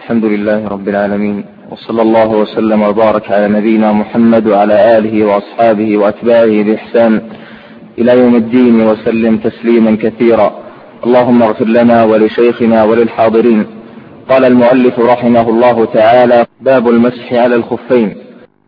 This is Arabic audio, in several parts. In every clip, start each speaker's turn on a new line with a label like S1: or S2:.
S1: الحمد لله رب العالمين، وصلى الله وسلم وبارك على نبينا محمد وعلى آله وأصحابه وأتباعه بإحسان إلى يوم الدين، وسلم تسليما كثيرا. اللهم اغفر لنا ولشيخنا وللحاضرين. قال المؤلف رحمه الله تعالى: باب المسح على الخفين.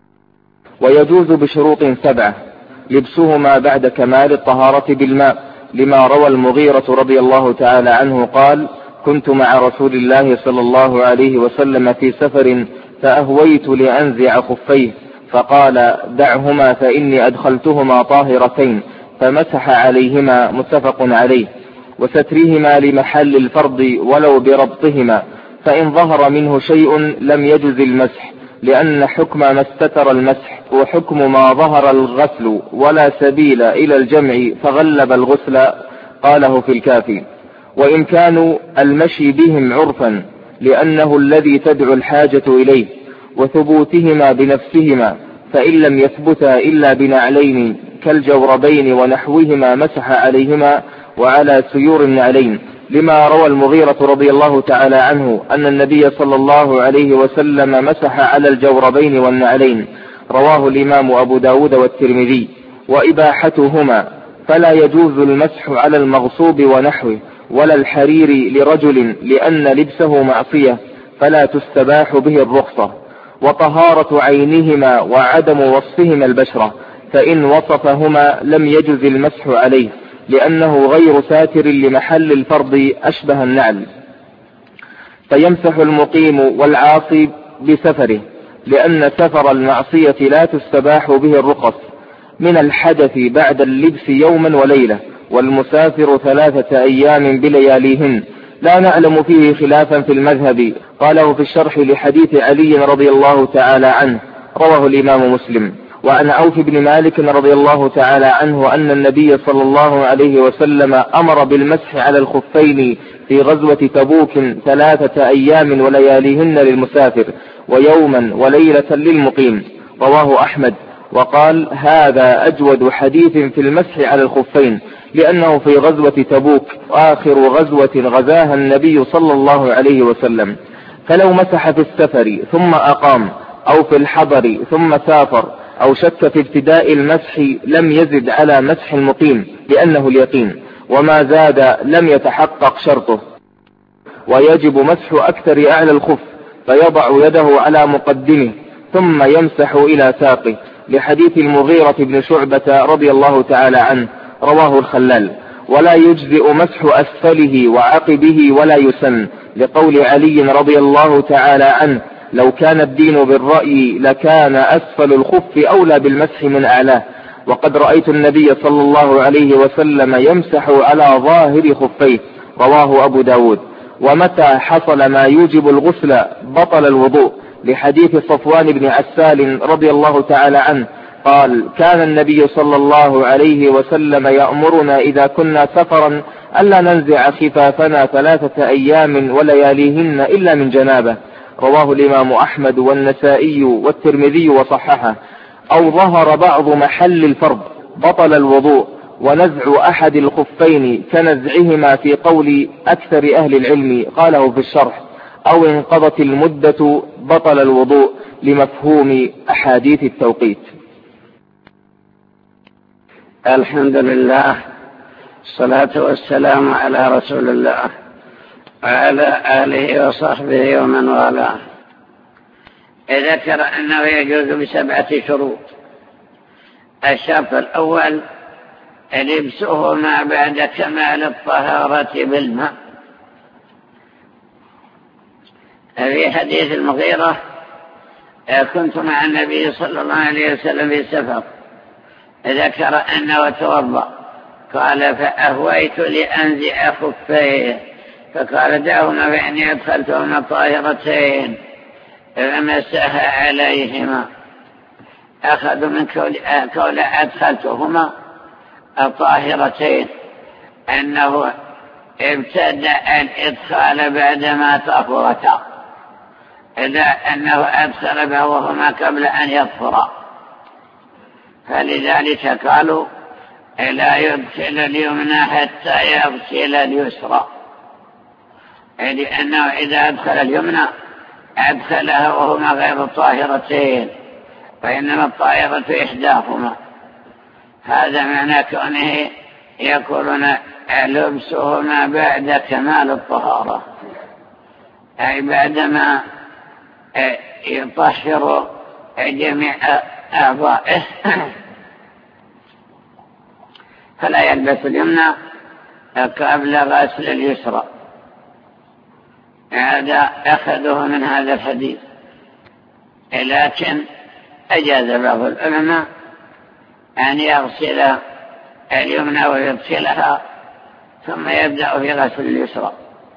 S1: ويجوز بشروط 7 لبسهما بعد كمال الطهارة بالماء، لما روى المغيرة رضي الله تعالى عنه قال: كنت مع رسول الله صلى الله عليه وسلم في سفر فأهويت لأنزع خفيه، فقال: دعهما فإني أدخلتهما طاهرتين، فمسح عليهما، متفق عليه. وسترهما لمحل الفرض ولو بربطهما، فإن ظهر منه شيء لم يجز المسح، لأن حكم ما استتر المسح وحكم ما ظهر الغسل، ولا سبيل إلى الجمع فغلب الغسل. قاله في الكافي. وإمكان المشي بهم عرفا، لأنه الذي تدعو الحاجة إليه، وثبوتهما بنفسهما، فإن لم يثبتا إلا بنعلين كالجوربين ونحوهما مسح عليهما وعلى سيور النعلين، لما روى المغيرة رضي الله تعالى عنه أن النبي صلى الله عليه وسلم مسح على الجوربين والنعلين. رواه الإمام أبو داود والترمذي. وإباحتهما، فلا يجوز المسح على المغصوب ونحوه ولا الحرير لرجل، لأن لبسه معصية فلا تستباح به الرخصة. وطهارة عينهما وعدم وصفهما البشرة، فإن وصفهما لم يجز المسح عليه، لأنه غير ساتر لمحل الفرض أشبه النعل. فيمسح المقيم والعاصي بسفره، لأن سفر المعصية لا تستباح به الرخص، من الحدث بعد اللبس يوما وليلة، والمسافر 3 أيام بلياليهن. لا نعلم فيه خلافا في المذهب. قاله في الشرح لحديث علي رضي الله تعالى عنه، رواه الإمام مسلم. وعن عوف بن مالك رضي الله تعالى عنه أن النبي صلى الله عليه وسلم أمر بالمسح على الخفين في غزوة تبوك 3 أيام ولياليهن للمسافر، ويوما وليلة للمقيم. رواه أحمد، وقال: هذا أجود حديث في المسح على الخفين، لأنه في غزوة تبوك، آخر غزوة غزاها النبي صلى الله عليه وسلم. فلو مسح في السفر ثم أقام، أو في الحضر ثم سافر، أو شك في ابتداء المسح، لم يزد على مسح المقيم، لأنه اليقين، وما زاد لم يتحقق شرطه. ويجب مسح أكثر أعلى الخف، فيضع يده على مقدمه ثم يمسح إلى ساقه، لحديث المغيرة بن شعبة رضي الله تعالى عنه، رواه الخلال. ولا يجزئ مسح أسفله وعقبه ولا يسن، لقول علي رضي الله تعالى عنه: لو كان الدين بالرأي لكان أسفل الخف أولى بالمسح من أعلاه. وقد رأيت النبي صلى الله عليه وسلم يمسح على ظاهر خفيه. رواه أبو داود. ومتى حصل ما يوجب الغسل بطل الوضوء، لحديث صفوان بن عسال رضي الله تعالى عنه قال: كان النبي صلى الله عليه وسلم يأمرنا إذا كنا سفرا ألا ننزع خفافنا 3 أيام ولياليهن إلا من جنابه. رواه الإمام أحمد والنسائي والترمذي وصححه. أو ظهر بعض محل الفرض بطل الوضوء. ونزع أحد الخفين كنزعهما في قول أكثر أهل العلم، قاله في الشرح. أو انقضت المدة بطل الوضوء، لمفهوم أحاديث التوقيت.
S2: الحمد لله، الصلاة والسلام على رسول الله وعلى آله وصحبه ومن والاه. ذكر أنه يجوز ب7 شروط. الشرط الأول: لبسهما بعد كمال الطهارة بالماء. في حديث المغيرة: كنت مع النبي صلى الله عليه وسلم في سفر، ذكر أنه توضأ، قال: فأهويت لأنزع خفيه، فقال: دعهما فإني أدخلتهما طاهرتين، فمسح عليهما. أخذوا من قول أدخلتهما الطاهرتين أنه ابتدأ الإدخال بعدما طهرتا، إذا أنه أدخل بهما قبل أن يطهرا، فلذلك قالوا: لا يدخل اليمنى حتى يغسل اليسرى، لأنه إذا أدخل اليمنى أدخلها وهما غير طاهرتين، وإنما الطاهرة إحداهما. هذا معنى كونه يقولون لبسهما بعد كمال الطهارة، أي بعدما يطهر جميع أعضائه فلا يلبس اليمنى قبل غسل اليسرى. هذا أخذه من هذا الحديث، لكن أجاز بعض العلماء أن يغسل اليمنى ويدخلها ثم يبدأ في غسل اليسرى،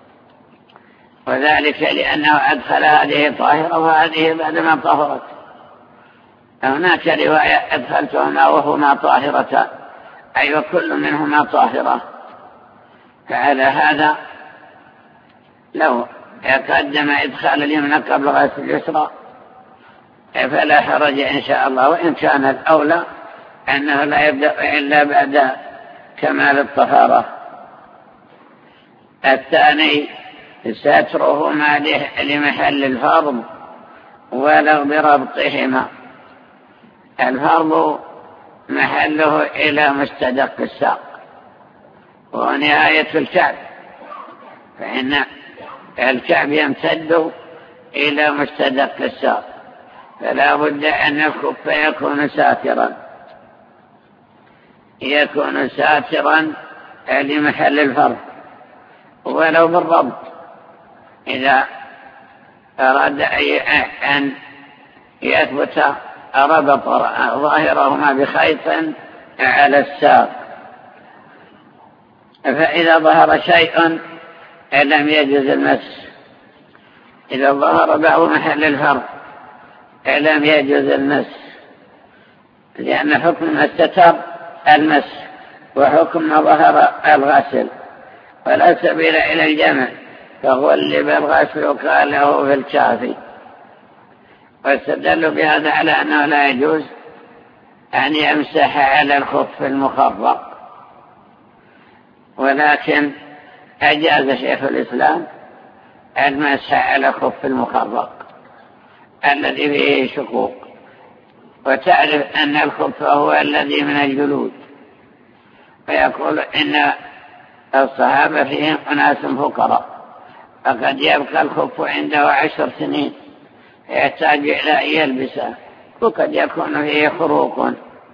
S2: وذلك لأنه أدخل هذه طاهرة وهذه بعدما طهرت. هناك رواية أدخلتهما وهما طاهرتان، أي وكل منهما طاهرة. فعلى هذا لو يقدم إدخال اليمنى قبل غسل اليسرى فلا حرج إن شاء الله، وإن كان الأولى أنه لا يبدأ إلا بعد كمال الطهارة. الثاني سترهما لمحل الفرض ولو بربطهما. الفرض محله إلى مستدق الساق ونهاية الكعب، فإن الكعب يمتد إلى مستدق الساق، فلا بد أن الخف يكون ساترا لمحل الفرض ولو بالربط. إذا أراد أن يثبت ربط ظاهرهما بخيط على الساق، فإذا ظهر شيء لم يجوز المس. إذا ظهر بعض محل الفرض لم يجوز المس، لأن حكم ما استتر المس وحكم ما ظهر الغسل، ولا سبيل إلى الجمع، فغلب الغسل قاله في الكافي. واستدلوا بهذا على أنه لا يجوز أن يمسح على الخف المخرق، ولكن أجاز شيخ الإسلام المسح على الخف المخرق الذي فيه شقوق. وتعرف أن الخف هو الذي من الجلود، ويقول إن الصحابة فيهم أناس فقراء، فقد يبقى الخف عنده 10 سنين يحتاج إلى أن يلبسه، وقد يكون فيه خروق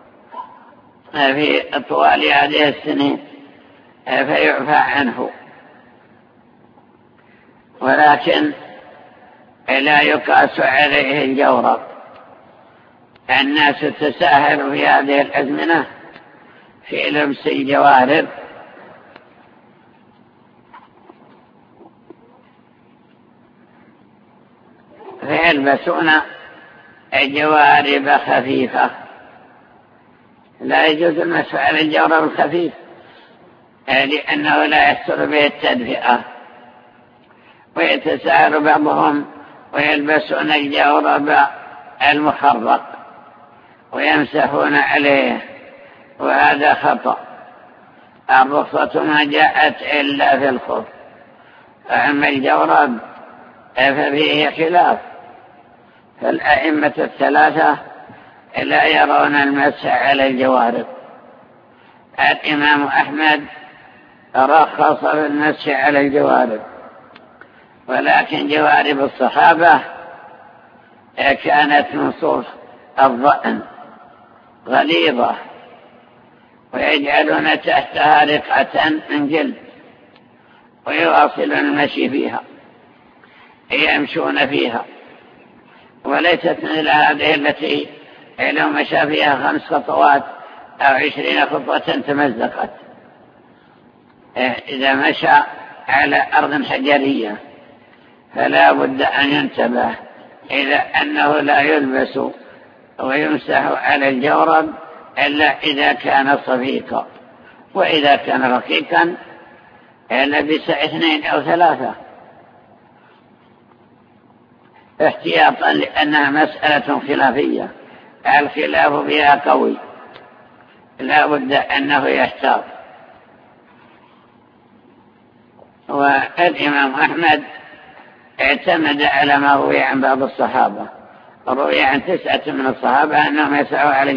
S2: في طوال هذه السنين فيعفى عنه. ولكن لا يقاس عليه الجورب. الناس تساهل في هذه الأزمنة في لبس الجوارب، فيلبسون جوارب خفيفة. لا يجوز المسح على الجورب الخفيف لأنه لا يحصل به التدفئة، ويتساهل بعضهم ويلبسون الجورب المخرق ويمسحون عليه، وهذا خطأ. الرخصة ما جاءت إلا في الخف، فأما الجورب ففيه خلاف، فالأئمة الثلاثة لا يرون المسح على الجوارب. الإمام أحمد رخص بالمسح على الجوارب، ولكن جوارب الصحابة كانت من صوف الضأن غليظة، ويجعلون تحتها رقعة من جلد ويواصلون المشي فيها، يمشون فيها، وليست مثل هذه التي لو مشى فيها 5 خطوات أو 20 خطوة تمزقت. إذا مشى على أرض حجرية فلا بد أن ينتبه إلى أنه لا يلبس ويمسح على الجورب إلا إذا كان صفيقا، وإذا كان رقيقا لبس 2 أو 3 احتياطا، لأنها مسألة خلافية، الخلاف بها قوي، لا بد أنه يحتاط. والإمام أحمد اعتمد على ما روي عن بعض الصحابة. روي عن 9 من الصحابة أنهم يسعوا على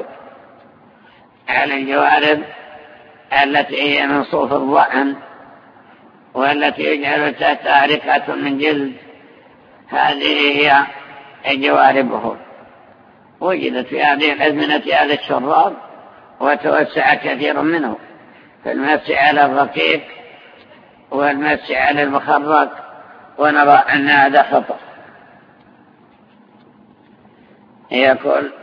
S2: الجوارب التي هي من صوف الضأن والتي يجعل تحتها رقعة من جلد، هذه هي جواربهم. وجدت في هذه الأزمنة هذا الشراب وتوسع كثير منه في المس على الرقيق والمس على المخرق، ونرى أن هذا خطأ. يقول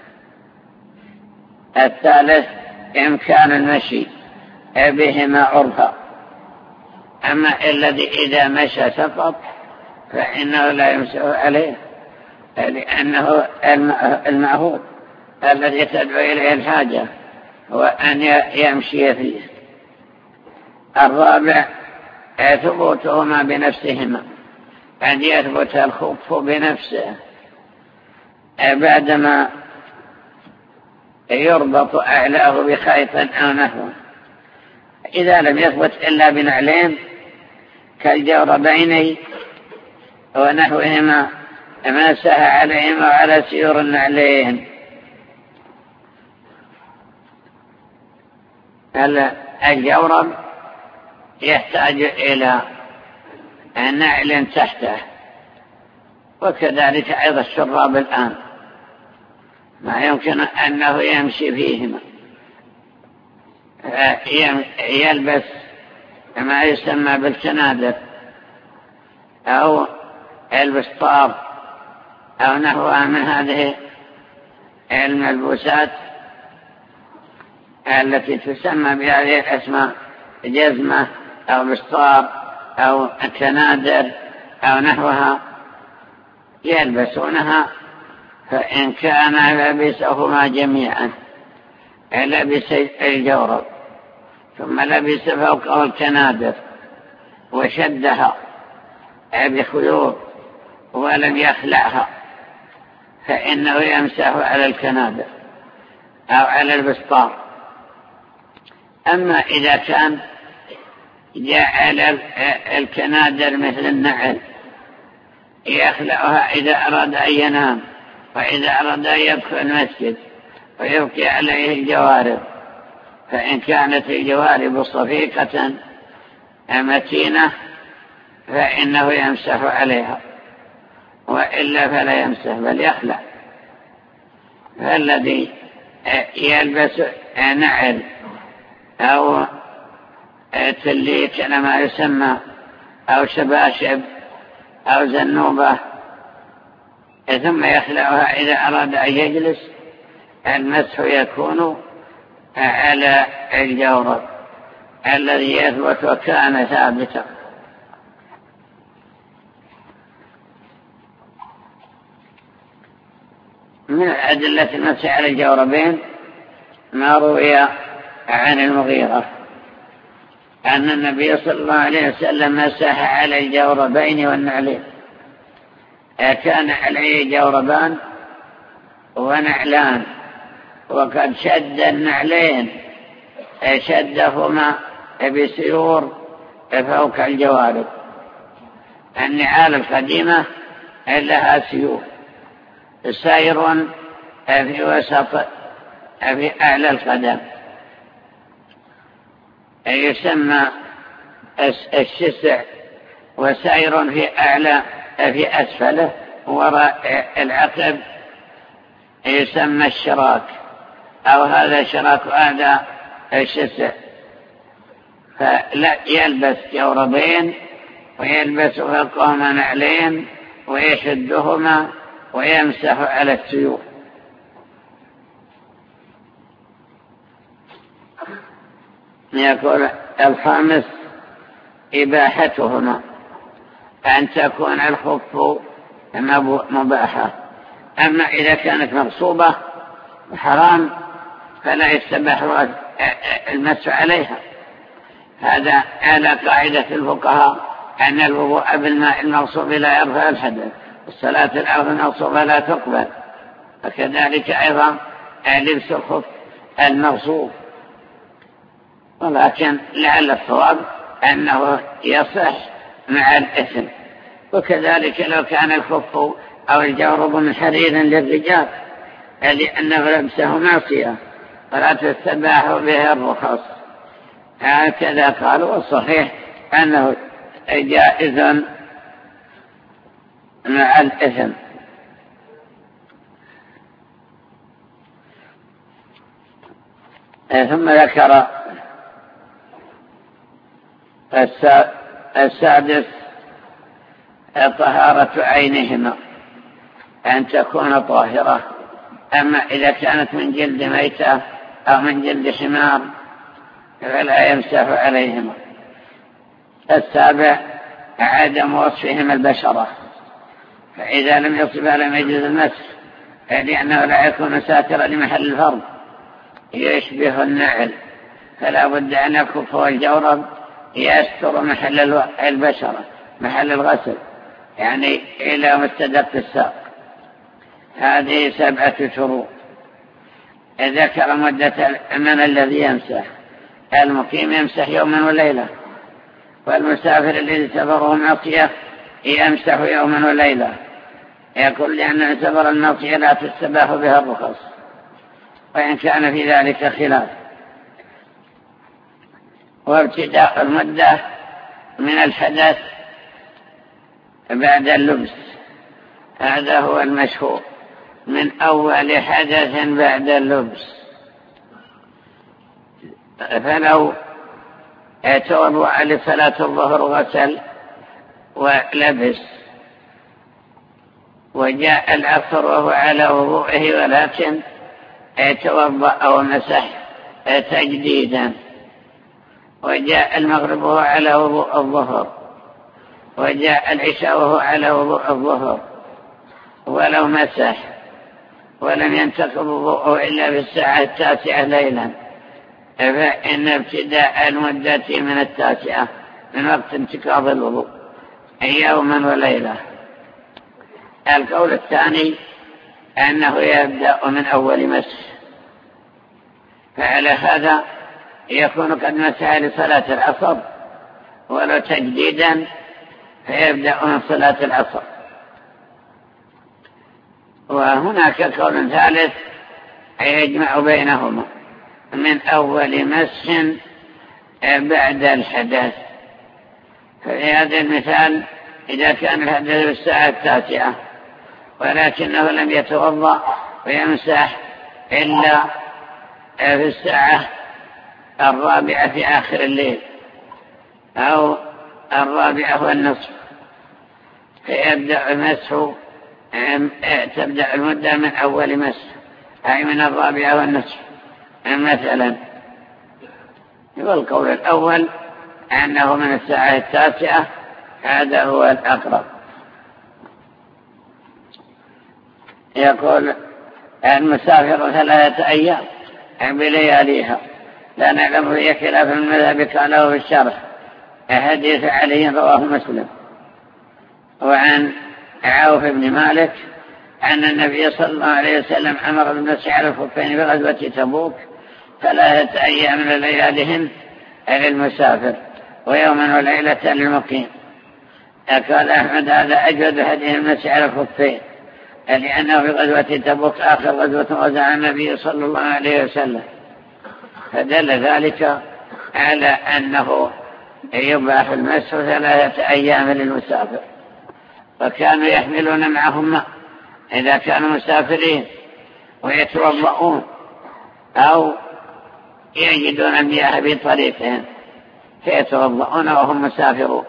S2: الثالث إمكان المشي بهما عرفا، أما الذي إذا مشى سقط فإنه لا يمسح عليه، لأنه المعهود الذي تدعو إليه الحاجة هو أن يمشي فيه. الرابع ثبوتهما بنفسهما، أن يثبت الخف بنفسه بعدما يربط أعلاه بخيط أو نحوه. إذا لم يثبت إلا بنعلين كالجوربين ونحوهما مسح عليهما على سيور النعلين. الجورب يحتاج إلى نعل تحته، وكذلك أيضا الشراب الآن ما يمكن أنه يمشي فيهما، يلبس ما يسمى بالكنادر أو البسطار أو نحوها من هذه الملبوسات التي تسمى بهذه الأسماء، جزمة أو بسطار أو كنادر أو نحوها، يلبسونها. فإن كان لبسهما جميعا، لبس الجورب ثم لبس فوقه الكنادر وشدها بخيوط ولم يخلعها، فإنه يمسح على الكنادر أو على البسطار. أما إذا كان جعل الكنادر مثل النعل يخلعها إذا أراد أن ينام وإذا أراد أن يدخل المسجد ويبقي عليه الجوارب، فإن كانت الجوارب صفيقة متينة فإنه يمسح عليها، وإلا فلا يمسح بل يخلع. فالذي يلبس نعل أو تليك كما يسمى أو شباشب أو زنوبة ثم يخلعها إذا أراد أن يجلس، المسح يكون على الجورب الذي يثبت وكان ثابتا. من أدلة المسح على الجوربين ما روي عن المغيرة أن النبي صلى الله عليه وسلم مسح على الجوربين والنعلين. كان عليه جوربان ونعلان، وقد شد النعلين شدهما بسيور فوق الجوارب. النعال القديمة لها سيور، سير في وسط في أعلى القدم يسمى الشسع، وسير في أعلى في أسفله وراء العقب يسمى الشراك، أو هذا شراك هذا الشسع. فلا يلبس جوربين ويلبس فوقهما نعلين ويشدهما ويمسح على السيوف. يقول الخامس إباحتهما، أن تكون الخف مباحة. أما إذا كانت مغصوبة حرام فلا يستباح المس عليها. هذا على قاعدة الفقهاء أن الوضوء بالماء المغصوب لا يرفع الحدث، والصلاة الأرض المغصوبة لا تقبل، وكذلك أيضا لبس الخف المغصوب. ولكن لعل الصواب أنه يصح مع الإثم، وكذلك لو كان الخف أو الجورب من حرير للرجال لأنه لبسه معصية ولا تستباح به الرخص. هكذا قالوا، والصحيح أنه جائز مع الإثم. ثم ذكر السادس طهارة عينهما، أن تكون طاهرة. أما إذا كانت من جلد ميتة أو من جلد حمار فلا يمسح عليهما. السابع عدم وصفهما البشرة، فإذا لم يصبها لم يجوز المسح، لأنه لا يكون ساترا لمحل الفرض يشبه النعل، فلا بد أن الخف والجورب يستر محل البشرة محل الغسل، يعني إلى مستدق الساق. هذه 7 شروط. ذكر مدة من الذي يمسح. المقيم يمسح يوما وليلة، والمسافر الذي سفره معصية يمسح يوما وليلة. يقول لأن سفر المعصية لا تستباح بها الرخص، وإن كان في ذلك خلاف. وابتداء المدة من الحدث بعد اللبس، هذا هو المشهور، من أول حدث بعد اللبس. فلو توضأ لصلاة الظهر غسل ولبس، وجاء العصر وهو على وضوئه ولكن توضأ ومسح تجديدا، وجاء المغرب وهو على وضوء الظهر، وجاء العشاء وهو على وضوء الظهر، ولو مسح ولم ينتقض وضوءه إلا في الساعة 9 ليلا، فإن ابتداء المدة من 9 من وقت انتقاض الوضوء يوما وليلة. القول الثاني أنه يبدأ من أول مسح، فعلى هذا يكون قد مسح لصلاة العصر، ولو تجديدا فيبدأ من صلاة العصر. وهناك قول ثالث يجمع بينهما، من أول مسح بعد الحدث. في هذا المثال إذا كان الحدث في الساعة 9 ولكنه لم يتوضأ ويمسح إلا في الساعة 4 في آخر الليل أو 4:15، فيبدأ المسح، تبدأ المدة من أول مسح، أي من 4:15 مثلا. والقول الأول أنه من الساعة 9، هذا هو الأقرب. يقول المسافر 3 أيام بلياليها، لا نعلم فيه خلاف المذهب قاله في الشرح. حديث علي رواه مسلم. وعن عوف بن مالك أن النبي صلى الله عليه وسلم أمر بالمسح على الخفين بغزوة تبوك 3 أيام لياليهن للمسافر، ويوما وليلة للمقيم. قال أحمد هذا أجود هديه المسح على الخفين، لأنه في غزوة تبوك آخر غزوة غزاها النبي صلى الله عليه وسلم، فدل ذلك على أنه يباح المسح 3 أيام للمسافر. وكانوا يحملون معهم ماء إذا كانوا مسافرين ويتوضؤون أو يجدون المياه بطريقهم فيتوضؤون وهم مسافرون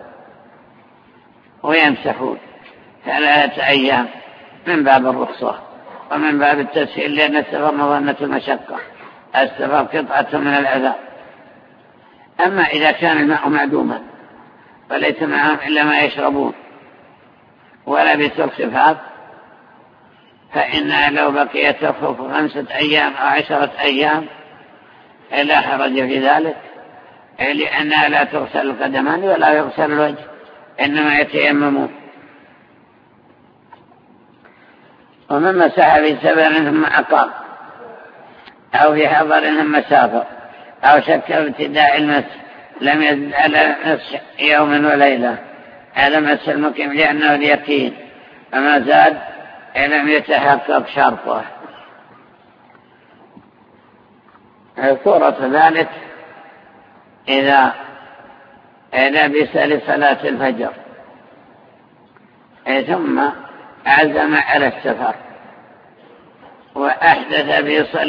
S2: ويمسحون 3 أيام من باب الرخصة ومن باب التسهيل، لأن السفر مظنة المشقة، السفر قطعة من العذاب. أما إذا كان الماء معدوما وليس معهم إلا ما يشربون ولا بسرخفات، فإن لو بقي تخف 5 أيام أو 10 أيام لا حرج في ذلك، لأنها لا تغسل القدمان ولا يغسل الوجه، إنما يتيممون. ومن مسح في سفر ثم أقام أو في حضر ثم سافر أو شك في ابتداء المسح لم يزد على المسح يوما وليلة، هذا مس المقيم لأنه اليقين، فما زاد لم يتحقق شرطه. صورة ذلك إذا لبس لصلاة الفجر ثم عزم على السفر وأحدث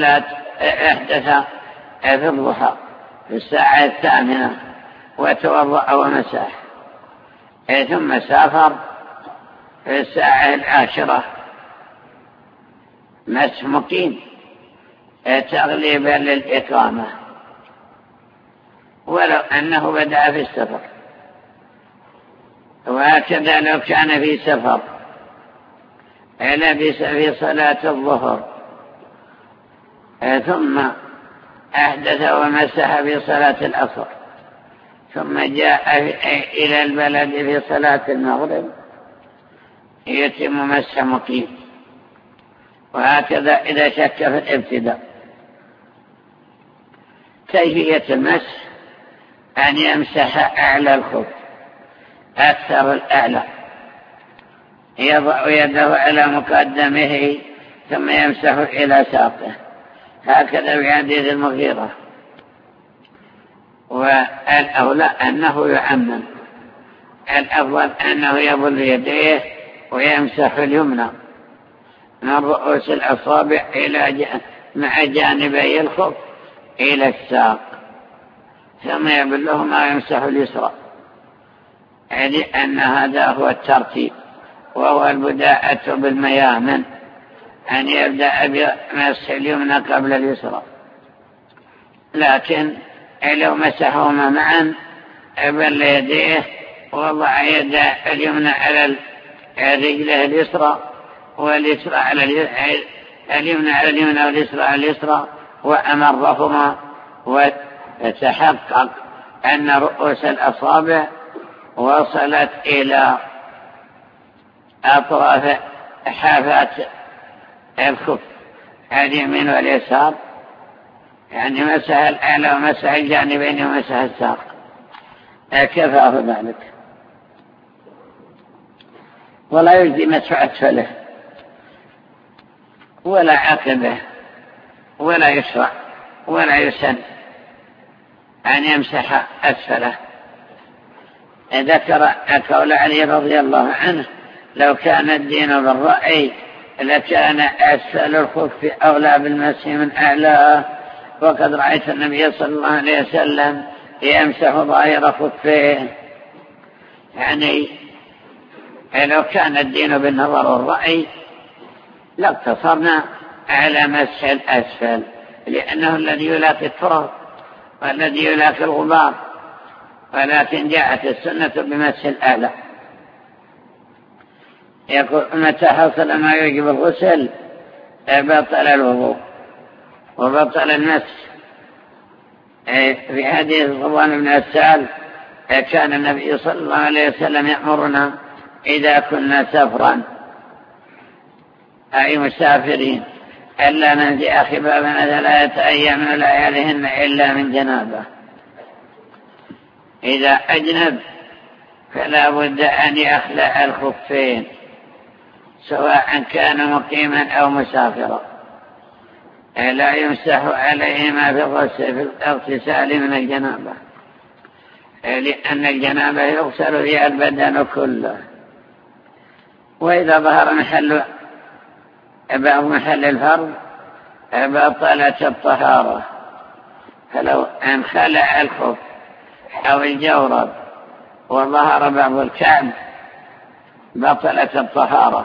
S2: في الضحى في الساعة 8 وتوضأ ومسح، ثم سافر في الساعة 10 مس مقيم تغليبا للإقامة، ولو أنه بدأ في السفر. وهكذا لو كان في سفر لبس في صلاة الظهر ثم أحدث ومسح في صلاة العصر ثم جاء إلى البلد في صلاة المغرب يتم مسح مقيم. وهكذا إذا شك في الابتداء. كيفية المسح أن يمسح أعلى الخف أكثر الأعلى، يضع يده على مقدمه ثم يمسح إلى ساقه، هكذا في حديث المغيرة. والأولى أنه يعمم، الأفضل أنه يبل يديه ويمسح اليمنى من رؤوس الأصابع مع جانبي الخف إلى الساق، ثم يبلهما ويمسح اليسرى، يعني أن هذا هو الترتيب، وهو البداءة بالميامن، أن يبدأ بمسح اليمنى قبل اليسرى. لكن لو مسحهما معا بل يديه وضع يد اليمنى على رجله اليسرى واليسرى على اليمنى على اليمنى واليسرى على اليسرى وأمرهما، وتحقق أن رؤوس الأصابع وصلت إلى أطراف حافات الخف اليمين واليسار، يعني مسح الأعلى ومسح الجانبين ومسح الساق، كفاه ذلك. ولا يجزي مسح أسفله ولا عقبه ولا يشرع ولا يسن أن يمسح أسفله. ذكر قول علي رضي الله عنه: لو كان الدين بالرأي لكان أسفل الخف أولى بالمسح من أعلاه، وقد رأيت النبي صلى الله عليه وسلم يمسح ظاهر خفيه. يعني لو كان الدين بالنظر والرأي لاقتصرنا على مسح الأسفل، لأنه الذي يلاقي التراب والذي يلاقي الغبار، ولكن جاءت السنة بمسح الأعلى. يقول: متى حصل ما يجب الغسل بطل الوضوء وبطل المسح. في حديث رضوان بن عسال كان النبي صلى الله عليه وسلم يأمرنا إذا كنا سفرا أي مسافرين ألا ننزع خفافنا 3 أيام من لياليهن إلا من جنابه. إذا أجنب فلا بد أن يخلع الخفين سواء كان مقيما أو مسافرا، لا يمسح عليهما في الاغتسال من الجنابة، لأن الجنابة يغسل فيها البدن كله. وإذا ظهر بعض محل الفرض بطلت الطهارة، فلو أن خلع الخف أو الجورب وظهر بعض الكعب بطلت الطهارة.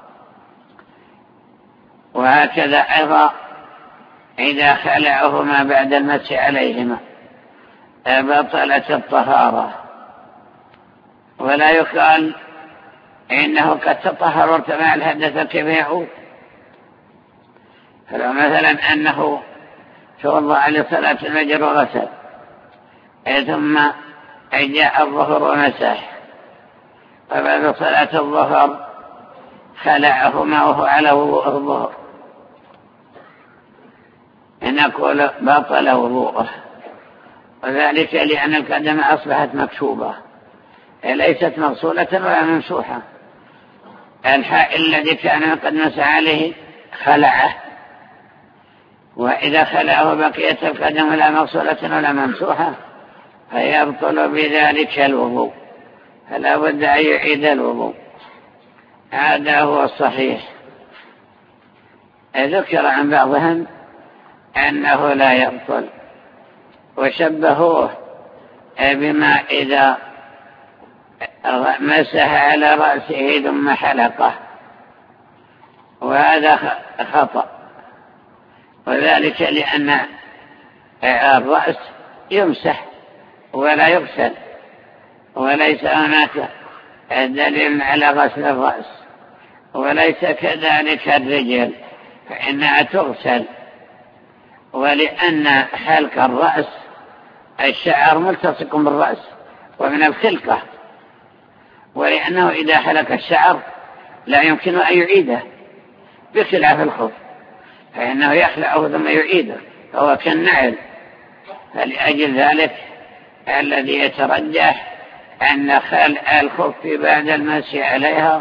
S2: وهكذا أيضا إذا خلعهما بعد المسح عليهما بطلت الطهارة. ولا يقال إنه قد تطهر وارتفع الحدث كيف يعود. فلو مثلا أنه توضأ لصلاة الفجر وغسل ثم جاء الظهر ومسح، وبعد صلاة الظهر خلعهما وهو على وضوء الظهر، نقول بطل وضوءه، وذلك لأن القدم أصبحت مكشوبة ليست مغسولة ولا ممسوحة. الحائل الذي كان قد مسح عليه خلعه، وإذا خلعه بقيت القدم لا مغسولة ولا ممسوحة فيبطل بذلك الوضوء، فلا بد أن يعيد الوضوء. هذا هو الصحيح. ذكر عن بعضهم أنه لا يبطل، وشبهوه بما إذا مسح على رأسه ثم حلقه، وهذا خطأ، وذلك لأن الرأس يمسح ولا يغسل، وليس هناك دليل على غسل الرأس، وليس كذلك الرجل فإنها تغسل. ولأن حلق الرأس الشعر ملتصق بالرأس ومن الخلقة، ولأنه إذا حلق الشعر لا يمكن أن يعيده، بخلاف الخف فإنه يخلعه ثم يعيده، فهو كالنعل. فلأجل ذلك الذي يترجح أن خلع الخف بعد المسح عليها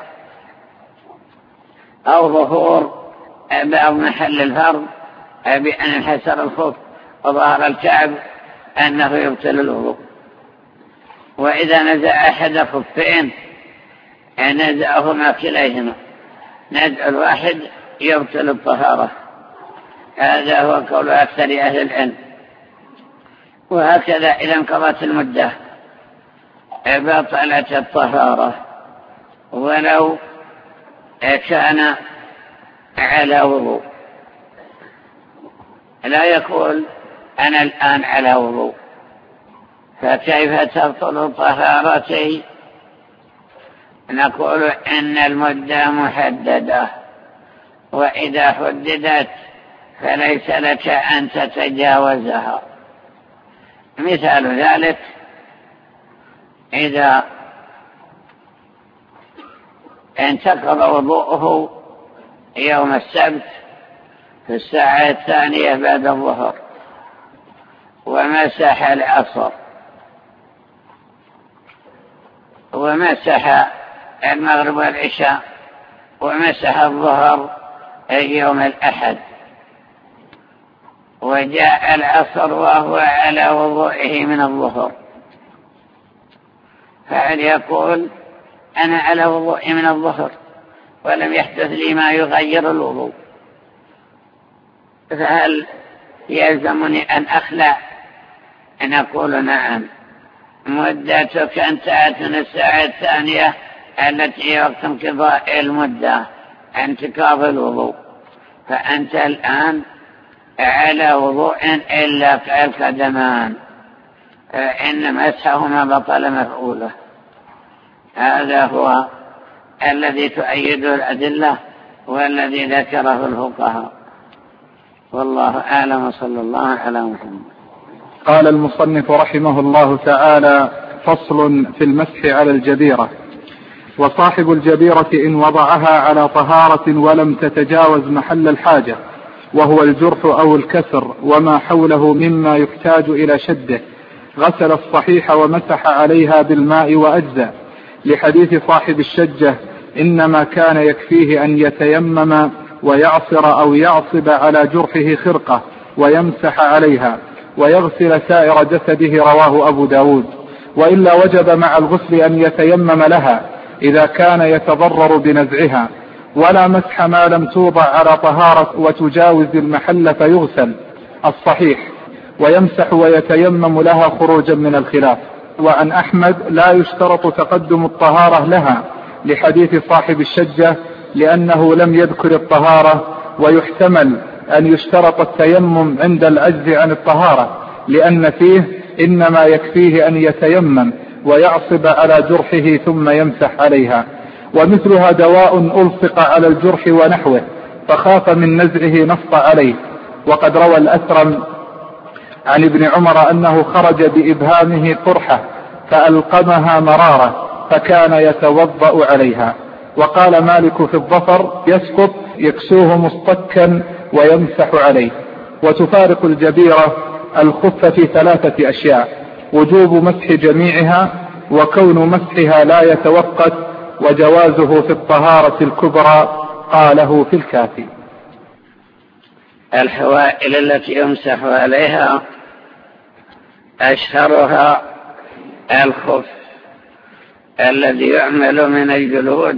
S2: أو ظهور بعض محل الفرض بأن انحسر الخف وظهر الكعب أنه يبطل الوضوء. وإذا نزع أحد خفين نزعهما كليهما، نزع الواحد يبطل الطهارة. هذا هو قول أكثر أهل العلم. وهكذا إذا انقضت المدة بطلت الطهارة ولو كان على وضوء. لا يقول أنا الآن على وضوء، فكيف تبطل طهارتي؟ نقول إن المدة محددة، وإذا حددت فليس لك أن تتجاوزها. مثال ذلك إذا انتقض وضوءه يوم السبت في الساعة 2 بعد الظهر ومسح العصر ومسح المغرب والعشاء ومسح الظهر يوم الأحد، وجاء العصر وهو على وضوئه من الظهر، فهل يقول أنا على وضوئي من الظهر ولم يحدث لي ما يغير الوضوء، فهل يلزمني أن أخلع؟ نقول نعم، مدتك انتهت من الساعة 2 التي وقت انقضاء المدة انتقاض الوضوء، فأنت الآن على وضوء إلا القدمان، إن مسحهما بطل مفعوله. هذا هو الذي تؤيده الأدلة والذي ذكره الفقهاء، والله أعلم. صلى الله على محمد.
S3: قال المصنف رحمه الله تعالى: فصل في المسح على الجبيرة. وصاحب الجبيرة إن وضعها على طهارة ولم تتجاوز محل الحاجة، وهو الجرح أو الكسر وما حوله مما يحتاج إلى شده، غسل الصحيح ومسح عليها بالماء وأجزى، لحديث صاحب الشجة: إنما كان يكفيه أن يتيمم ويعصر أو يعصب على جرحه خرقة ويمسح عليها ويغسل سائر جسده، رواه أبو داود. وإلا وجب مع الغسل أن يتيمم لها إذا كان يتضرر بنزعها، ولا مسح ما لم توضع على طهارة وتجاوز المحل فيغسل الصحيح ويمسح ويتيمم لها خروجا من الخلاف. وعن أحمد لا يشترط تقدم الطهارة لها، لحديث صاحب الشجة، لأنه لم يذكر الطهارة، ويحتمل أن يشترط التيمم عند العجز عن الطهارة، لأن فيه إنما يكفيه أن يتيمم ويعصب على جرحه ثم يمسح عليها. ومثلها دواء ألصق على الجرح ونحوه فخاف من نزعه نص عليه. وقد روى الأثرم عن ابن عمر أنه خرج بإبهامه قرحة فألقمها مرارة فكان يتوضأ عليها. وقال مالك في الظفر: يسقط يكسوه مصطكا ويمسح عليه. وتفارق الجبيرة الخف في 3 أشياء: وجوب مسح جميعها، وكون مسحها لا يتوقت وجوازه في الطهارة الكبرى قاله في الكافي.
S2: الحوائل التي يمسح عليها أشهرها الخف الذي يعمل من الجلود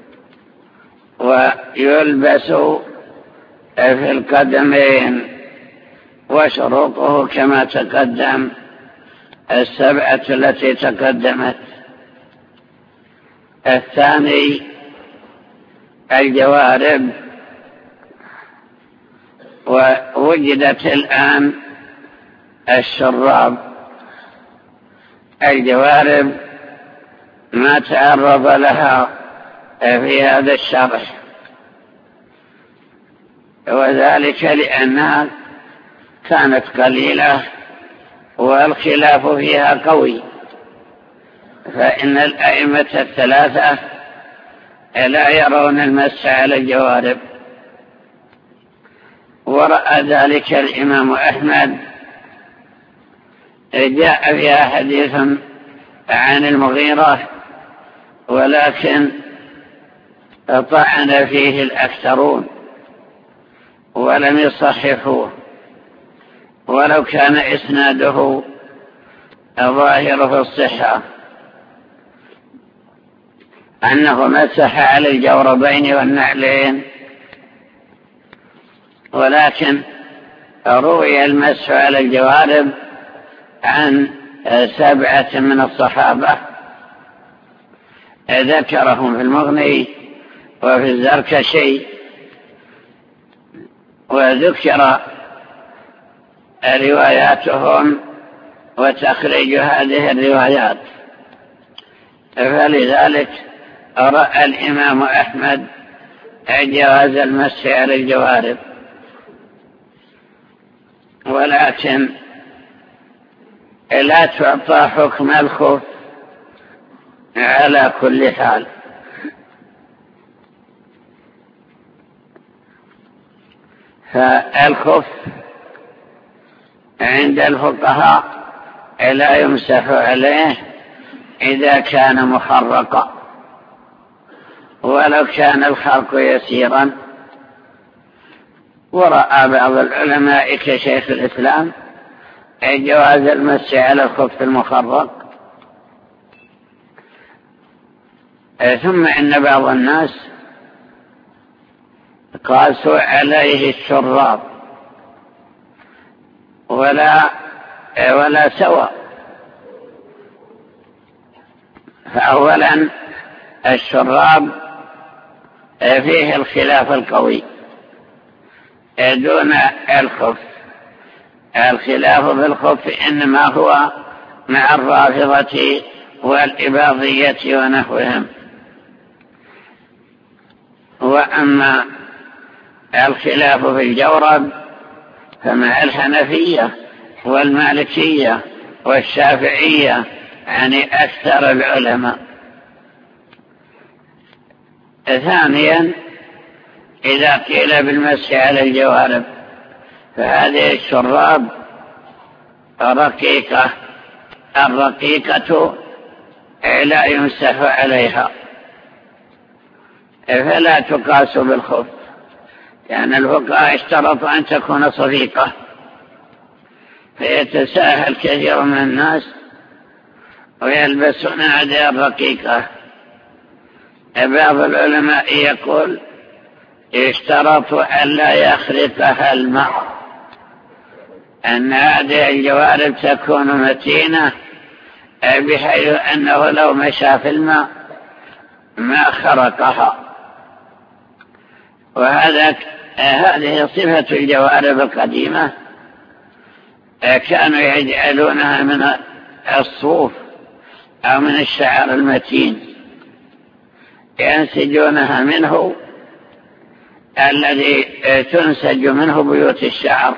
S2: ويلبس في القدمين، وشروطه كما تقدم 7 التي تقدمت. الثاني الجوارب، ووجدت الآن الشراب. الجوارب ما تعرض لها في هذا الشرح، وذلك لأنها كانت قليلة والخلاف فيها قوي، فإن الأئمة 3 لا يرون المسح على الجوارب، ورأى ذلك الإمام أحمد. جاء فيها حديث عن المغيرة ولكن طعن فيه الأكثرون ولم يصححوه، ولو كان إسناده ظاهر في الصحة، أنه مسح على الجوربين والنعلين، ولكن روي المسح على الجوارب عن 7 من الصحابة ذكرهم في المغني وفي الزركشي، وذكر رواياتهم وتخريج هذه الروايات، فلذلك رأى الإمام أحمد جواز المسح على الجوارب، ولكن لا تعطى حكم الخف على كل حال. فالخف عند الفقهاء لا يمسح عليه إذا كان مخرقا، ولو كان الخرق يسيرا. ورأى بعض العلماء كشيخ الإسلام جواز المسح على الخف المخرق. ثم إن بعض الناس قاسوا عليه الشراب ولا سوى. فأولا الشراب فيه الخلاف القوي دون الخف. الخلاف في الخف إنما هو مع الرافضة والإباضية ونحوهم. وأما الخلاف في الجورب فمع الحنفية والمالكية والشافعية، يعني أكثر العلماء. ثانيا إذا قيل بالمسح على الجوارب فهذه الشراب رقيقة، الرقيقة لا يمسح عليها، فلا تقاس بالخف، لأن الفقهاء اشترطوا أن تكون صفيقة، فيتساهل كثير من الناس ويلبسون هذه الرقيقة. بعض العلماء يقول اشترطوا أن لا يخرقها الماء، أن هذه الجوارب تكون متينة بحيث أنه لو مشى في الماء ما خرقها. هذه صفة الجوارب القديمة، كانوا يجعلونها من الصوف أو من الشعر المتين، ينسجونها منه الذي تنسج منه بيوت الشعر،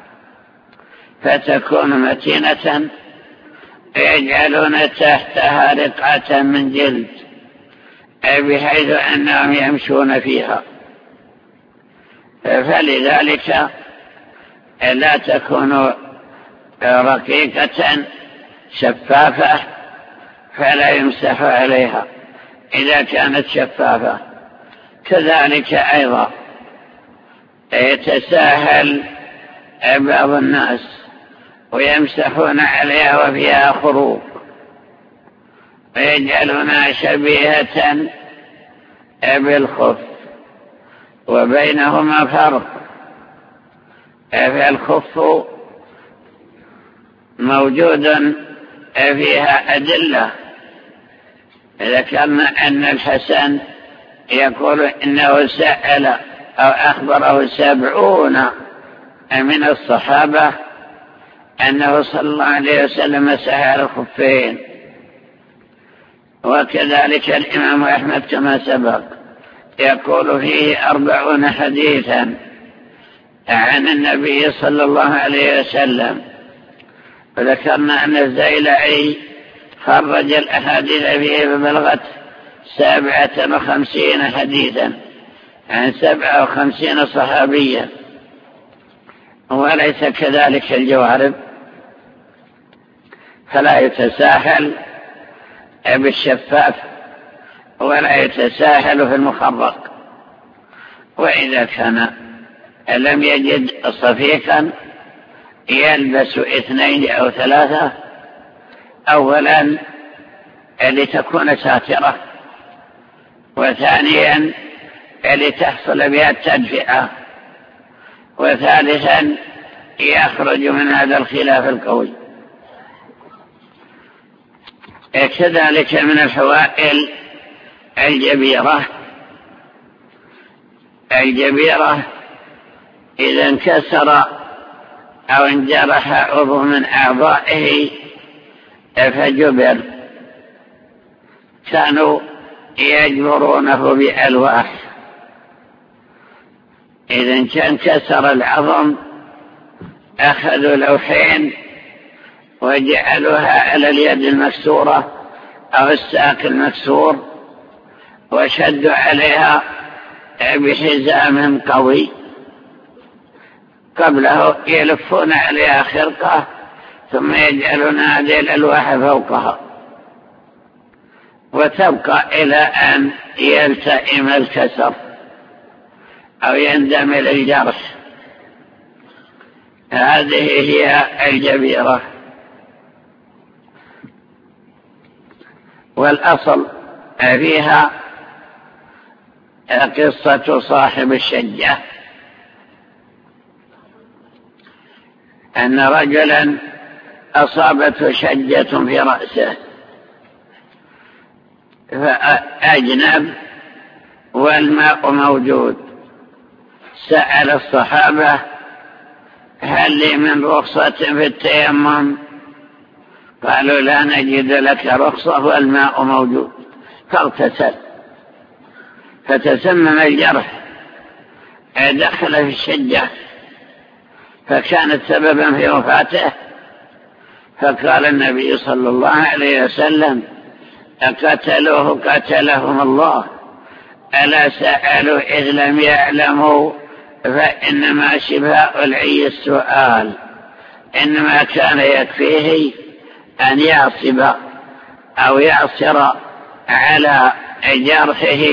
S2: فتكون متينة، يجعلون تحتها رقعة من جلد بحيث أنهم يمشون فيها. فلذلك لا تكون رقيقة شفافة فلا يمسح عليها إذا كانت شفافة. كذلك أيضا يتساهل بعض الناس ويمسحون عليها وفيها خروق ويجعلونها شبيهة بالخف، وبينهما فرق. فالخف موجود فيها أدلة. ذكرنا أن الحسن يقول إنه سأل أو أخبره 70 من الصحابة أنه صلى الله عليه وسلم مسح على الخفين. وكذلك الإمام أحمد كما سبق يقول فيه 40 حديثا عن النبي صلى الله عليه وسلم. وذكرنا أن الزيلعي خرج الأحاديث فيه ببلغت 57 حديثا عن 57 صحابيا، وليس كذلك الجوارب، فلا يتساهل بالشفاف ولا يتساهل في المخرق. وإذا كان لم يجد صفيقا يلبس 2 أو 3، أولا لتكون ساترة، وثانيا لتحصل بها التدفئة، وثالثا يخرج من هذا الخلاف القوي. كذلك من الحوائل الجبيرة إذا انكسر أو انجرح عضو من أعضائه فجبر، كانوا يجبرونه بألواح. إذا كان كسر العظم أخذوا لوحين وجعلوها على اليد المكسورة أو الساق المكسور وشدوا عليها بحزام قوي، قبله يلفون عليها خرقة ثم يجعلون هذه الألواح فوقها، وتبقى إلى أن يلتئم الكسر أو يندمل الجرح. هذه هي الجبيرة. والأصل فيها قصة صاحب الشجة، أن رجلا أصابته شجة في رأسه فأجنب والماء موجود، سأل الصحابة هل لي من رخصة في التيمم؟ قالوا لا نجد لك رخصة والماء موجود، فاغتسل فتسمم الجرح دخل في الشجة فكانت سببا في وفاته. فقال النبي صلى الله عليه وسلم أقتلوه قتلهم الله، ألا سألوا إذ لم يعلموا فإنما شفاء العي السؤال، إنما كان يكفيه أن يعصب أو يعصر على جرحه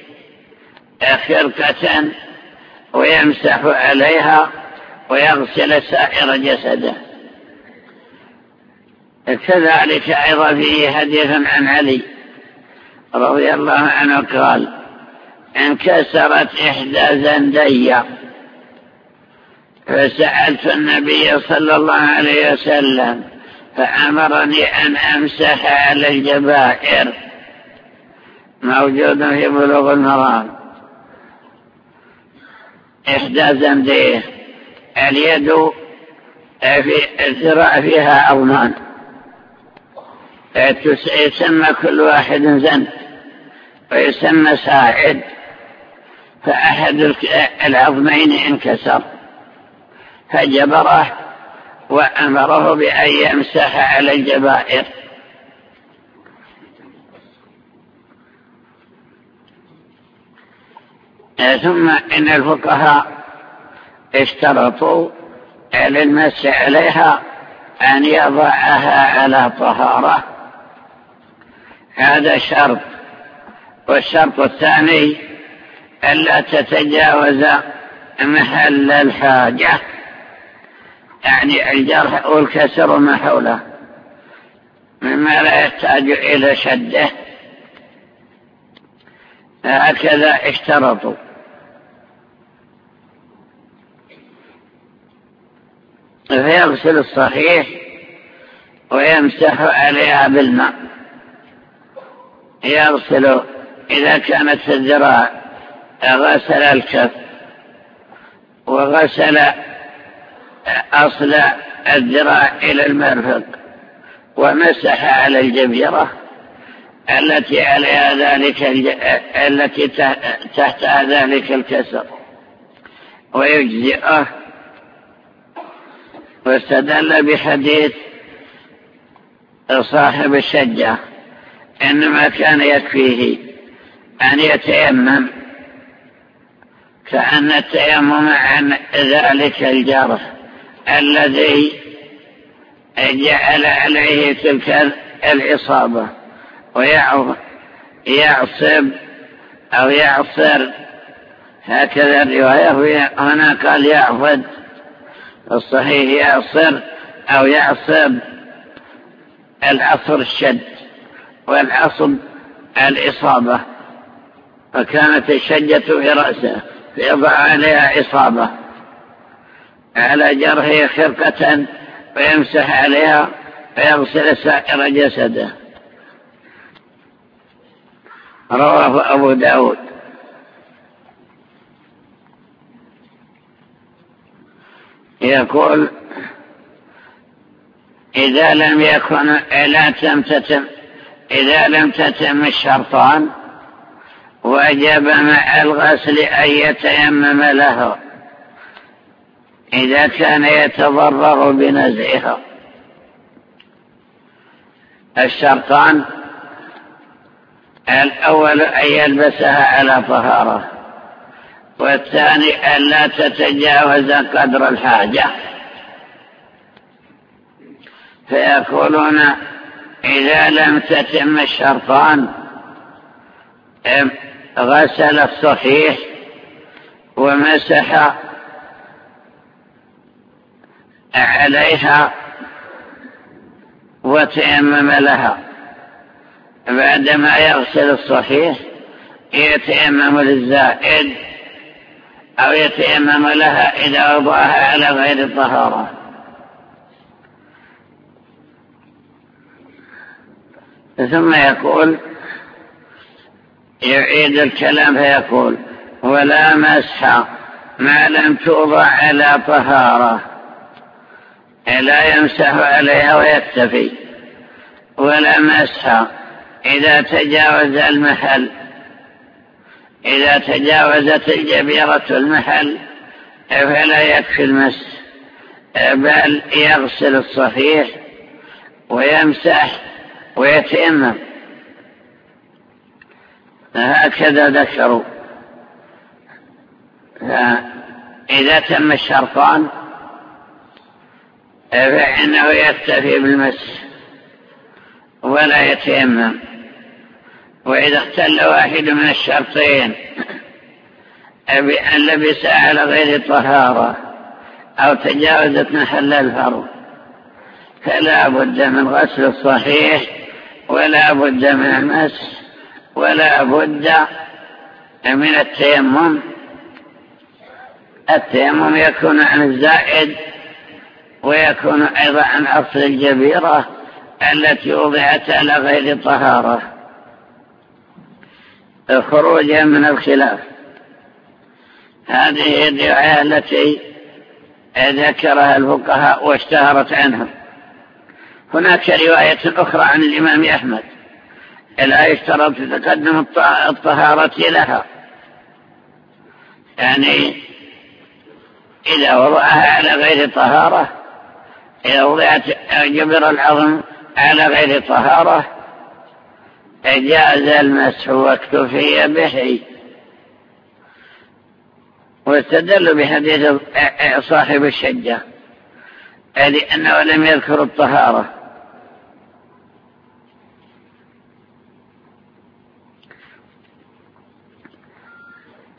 S2: خرقة ويمسح عليها ويغسل سائر جسده. كذلك أيضا فيه حديث عن علي رضي الله عنه قال انكسرت إحدى زندي فسألت النبي صلى الله عليه وسلم فأمرني أن أمسح على الجبائر، موجود في بلوغ المرام. إحدى زنديه اليد في الذراع فيها أضمان، يسمى كل واحد زند ويسمى ساعد، فأحد العظمين انكسر فجبره وأمره بأن يمسح على الجبائر. ثم إن الفقهاء اشترطوا للمسح عليها أن يضعها على طهارة، هذا شرط. والشرط الثاني ألا تتجاوز محل الحاجة، يعني الجرح والكسر ما حوله مما لا يحتاج إلى شده. هكذا اشترطوا. فيغسل الصحيح ويمسح عليها بالماء. يغسل إذا كانت في الذراع غسل الكف وغسل أصل الذراع إلى المرفق ومسح على الجبيرة التي عليها التي تحتها ذلك الكسر ويجزئه. واستدل بحديث صاحب الشجة إنما كان يكفيه أن يتيمم، كأن التيمم عن ذلك الجرح الذي جعل عليه تلك الإصابة، ويعصب أو يعصر، هكذا الرواية. هنا قال يعفد، الصحيح يعصر أو يعصب. العصر الشد والعصب الإصابة، فكانت الشجة في رأسه فيضع عليها إصابة على جرحه خرقة ويمسح عليها ويغسل سائر جسده. رواه أبو داود. يقول إذا لم تتم الشرطان وجب مع الغسل أن يتيمم له إذا كان يتضرر بنزعها. الشرطان الأول أن يلبسها على طهارة، والثاني أن لا تتجاوز قدر الحاجة. فيقولون إذا لم تتم الشرطان غسل الصحيح ومسح عليها وتيمم لها. بعدما يغسل الصحيح يتيمم للزائد أو يتيمم لها إذا وضعها على غير الطهارة. ثم يقول يعيد الكلام فيقول ولا مسح ما لم توضع على طهارة، لا يمسح عليها ويكتفي. ولا مسح إذا تجاوز المحل، إذا تجاوزت الجبيرة المحل فلا يكفي المس، بل يغسل الصحيح ويمسح ويتيمم. هكذا ذكروا. إذا تم الشرطان فإنه يكتفي بالمس ولا يتيمم. وإذا اختل واحد من الشرطين بأن لبس على غير طهارة أو تجاوزت محل الفرض فلا بد من غسل الصحيح ولا بد من المس ولا بد من التيمم. التيمم يكون عن الزائد ويكون أيضا عن أصل الجبيرة التي وضعت على غير طهارة خروجا من الخلاف. هذه الرواية التي ذكرها الفقهاء واشتهرت عنهم. هناك رواية أخرى عن الإمام أحمد لا يشترط تقدم الطهارة لها، يعني إذا وضعها على غير طهارة، إذا وضعت جبر العظم على غير طهارة جاز المسح واكتفي به. واستدل بحديث صاحب الشجة لأنه لم يذكر الطهارة.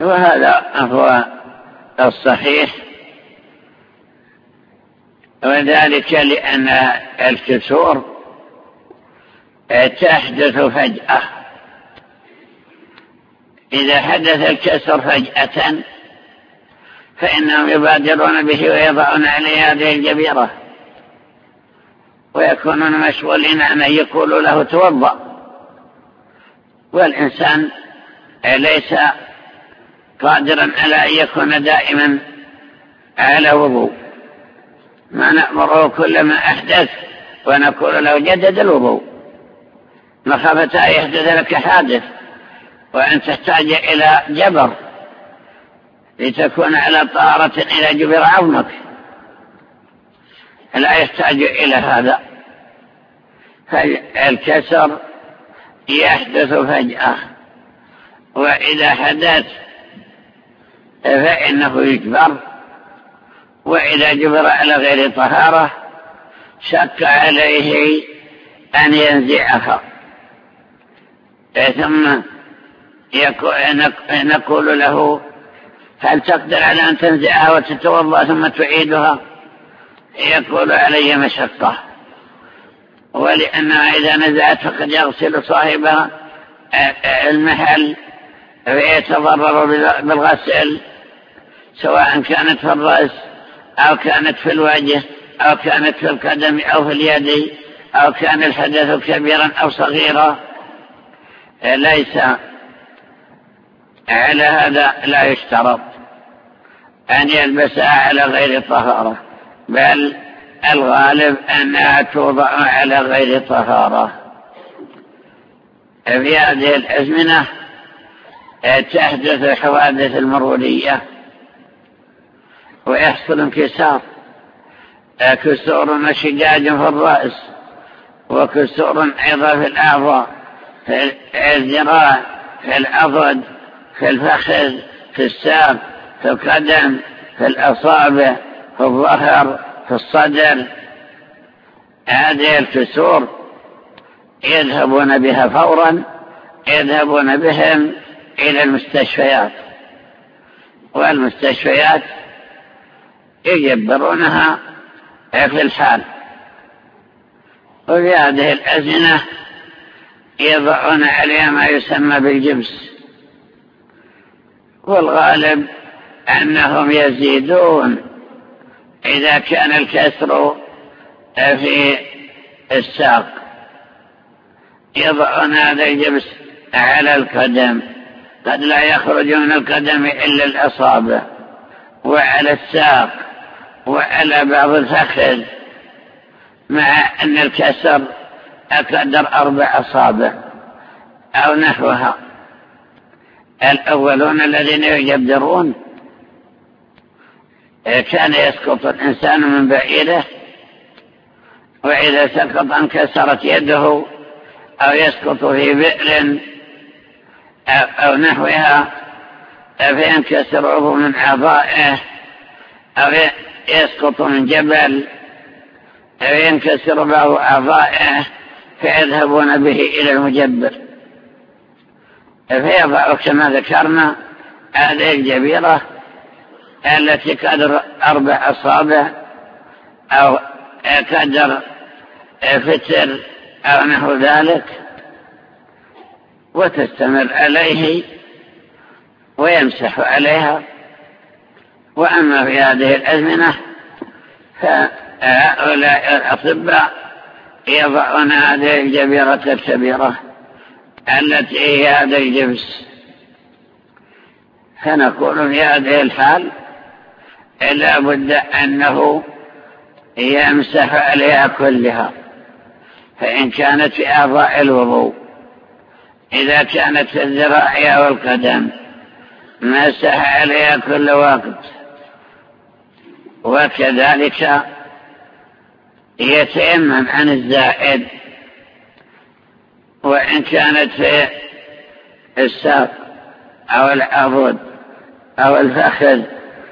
S2: وهذا هو الصحيح، وذلك لأن الكسور تحدث فجأة. إذا حدث الكسر فجأة فإنهم يبادرون به ويضعون عليه هذه الجبيرة، ويكونون مشغولين أن يقولوا له توضأ، والإنسان ليس قادرا على أن يكون دائما على وضوء. ما نأمره كلما أحدث ونقول له جدد الوضوء، مخافة أن يحدث لك حادث وأن تحتاج إلى جبر لتكون على طهارة إلى جبر عظمك، لا يحتاج إلى هذا. فالكسر يحدث فجأة، وإذا حدث فإنه يجبر، وإذا جبر على غير طهارة شك عليه أن ينزعها، ثم نقول له هل تقدر على أن تنزعها وتتوضأ ثم تعيدها؟ يقول علي مشقة، ولأنها إذا نزعت فقد يغسل صاحبها المحل ويتضرر بالغسل، سواء كانت في الرأس أو كانت في الوجه أو كانت في القدم أو في اليد أو كان الحدث كبيرا أو صغيرا. ليس على هذا، لا يشترط أن يلبسها على غير طهارة، بل الغالب أنها توضع على غير طهارة. في هذه الأزمنة تحدث حوادث المرورية ويحصل انكسار، كسور وشجاج في الرأس، وكسور أيضا في الأعضاء، في الذراع، في العضد، في الفخذ، في الساق، في القدم، في الأصابع، في الظهر، في الصدر. هذه الكسور يذهبون بها فورا، يذهبون بهم إلى المستشفيات، والمستشفيات يجبرونها في الحال. وفي هذه الأزمنة يضعون عليها ما يسمى بالجبس، والغالب أنهم يزيدون إذا كان الكسر في الساق، يضعون هذا الجبس على القدم، قد لا يخرج من القدم إلا الأصابع، وعلى الساق، وعلى بعض الفخذ، مع أن الكسر أقدر 4 أصابع أو نحوها. الأولون الذين يجبرون كان يسقط الإنسان من بعيده، وإذا سقط انكسرت يده، أو يسقط في بئر أو نحوها فينكسر عضو من أعضائه، أو يسقط من جبل أو ينكسر بعض أعضائه، فيذهبون به إلى المجبر، فيضع كما ذكرنا هذه الجبيرة التي قدر 4 أصابع أو قدر فتر أو نحو ذلك، وتستمر عليه ويمسح عليها. وأما في هذه الأزمنة فهؤلاء الأطباء يضعون هذه الجبيرة الكبيرة التي هي هذا الجبس، فنقول في هذه الحال لا بد أنه يمسح عليها كلها. فإن كانت في أعضاء الوضوء، إذا كانت في الذراع أو القدم، مسح عليها كل وقت، وكذلك يتيمم عن الزائد. وإن كانت في الساق أو العضد أو الفخذ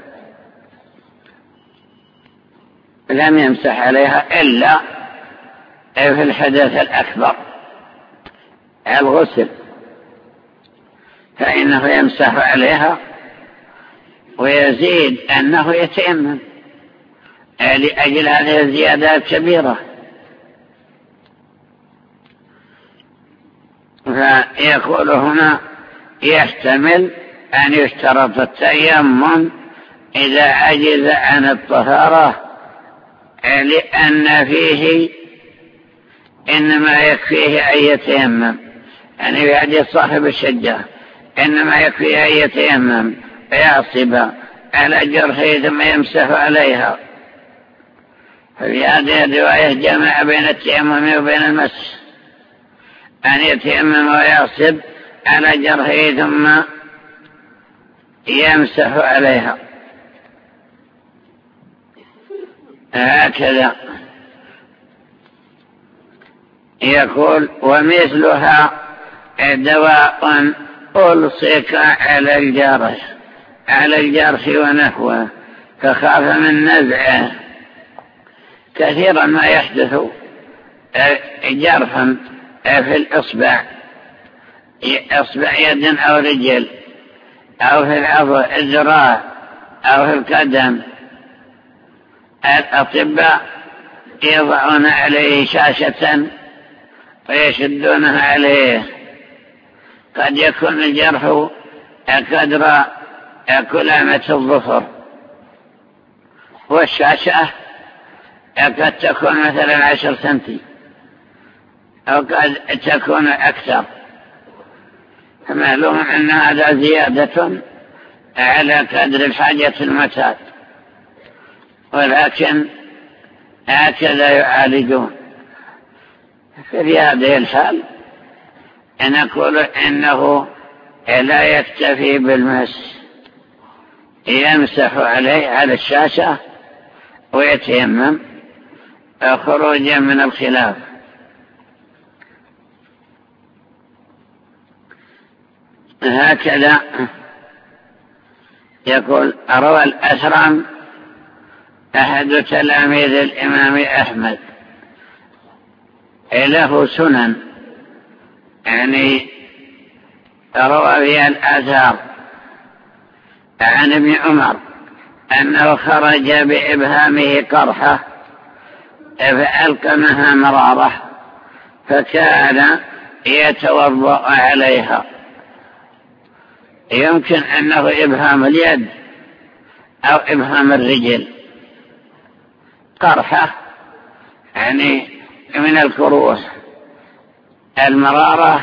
S2: لم يمسح عليها إلا في الحدث الأكبر الغسل، فإنه يمسح عليها ويزيد أنه يتيمم لأجل هذه الزيادة الكبيرة. فيقول هنا يحتمل أن يشترط التيمم إذا عجز عن الطهارة، لأن فيه إنما يكفيه أن يتيمم، يعني في حديث صاحب الشجاع إنما يكفيه أن يتيمم فيعصب على جرحه ثم يمسح عليها. ففي هذه الرواية جمع بين التيمم وبين المسح، أن يتيمم ويعصب على جرحه ثم يمسح عليها. هكذا يقول ومثلها دواء ألصق على الجرح ونحوه فخاف من نزعه. كثيرا ما يحدث جرحا في الإصبع، إصبع يد أو رجل أو في الذراع أو في القدم، الأطباء يضعون عليه شاشة ويشدونها عليه. قد يكون الجرح قدر كلامة الظفر، والشاشة قد تكون مثلا 10 سنتي أو قد تكون أكثر. فمعلوم أن هذا زيادة على قدر الحاجة المعتاد، ولكن هكذا يعالجون. في هذه الحال نقول إنه لا يكتفي بالمس، يمسح عليه على الشاشة ويتيمم خروجا من الخلاف. هكذا يقول روى الأثرم أحد تلاميذ الإمام أحمد له سنن، يعني روى فيها الآثار عن ابن عمر أنه خرج بإبهامه قرحة فألقمها مرارة فكان يتوضأ عليها. يمكن أنه إبهام اليد أو إبهام الرجل. قرحة يعني من الكروه، المرارة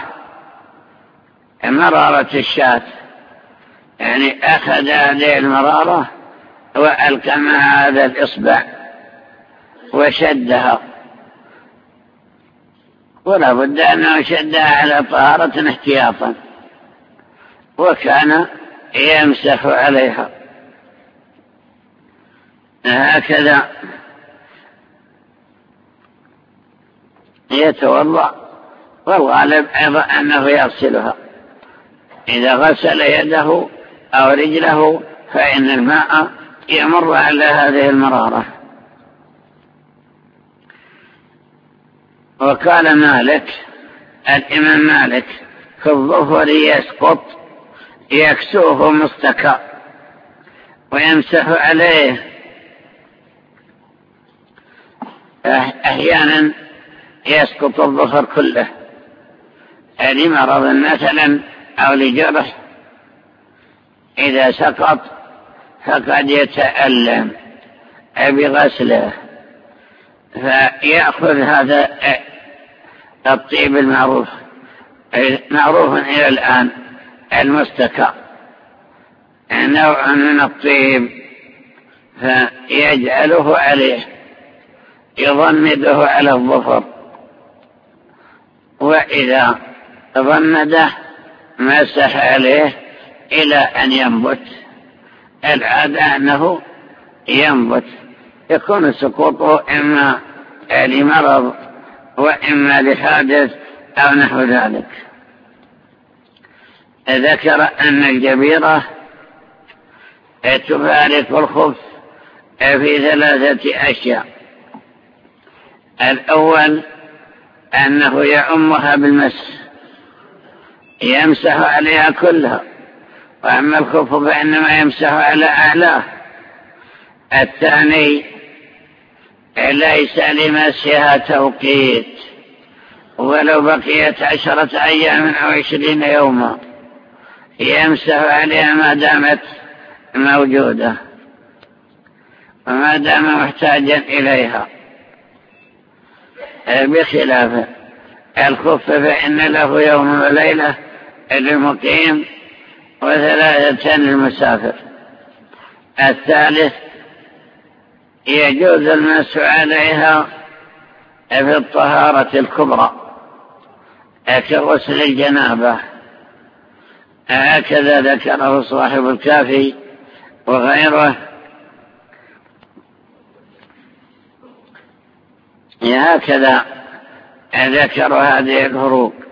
S2: مرارة الشاة، يعني أخذ هذه المرارة وألقمها هذا الإصبع وشدها، ولا بد أنه شدها على طهارة احتياطا، وكان يمسح عليها. هكذا يتوضأ، والغالب أيضا أنه يغسلها. إذا غسل يده أو رجله فإن الماء يمر على هذه المرارة. وقال مالك، الإمام مالك، في الظفر يسقط يكسوه مستكى ويمسح عليه. أحيانا يسقط الظفر كله لمرض مثلا أو لجرح، إذا سقط فقد يتألم بغسله، فيأخذ هذا الطيب المعروف إلى الآن المستكى، نوع من الطيب، فيجعله عليه يضمده على الظفر، وإذا ضمده مسح عليه إلى أن ينبت. العادة أنه ينبت، يكون سقوطه إما لمرض وإما لحادث أو نحو ذلك. ذكر أن الجبيرة تفارق الخبث في 3 أشياء. الأول أنه يعمها بالمس، يمسح عليها كلها وأما الخف فإنما يمسح على أعلاه. الثاني ليس لمسها توقيت، ولو بقيت 10 أيام أو 20 يوما يمسح عليها ما دامت موجودة وما دام محتاجا إليها، بخلاف الخف فإن له يوم وليلة للمقيم و3 للمسافر. الثالث يجوز المسح عليها في الطهارة الكبرى كغسل الجنابة، هكذا ذكره صاحب الكافي وغيره، هكذا ذكر هذه الفروق.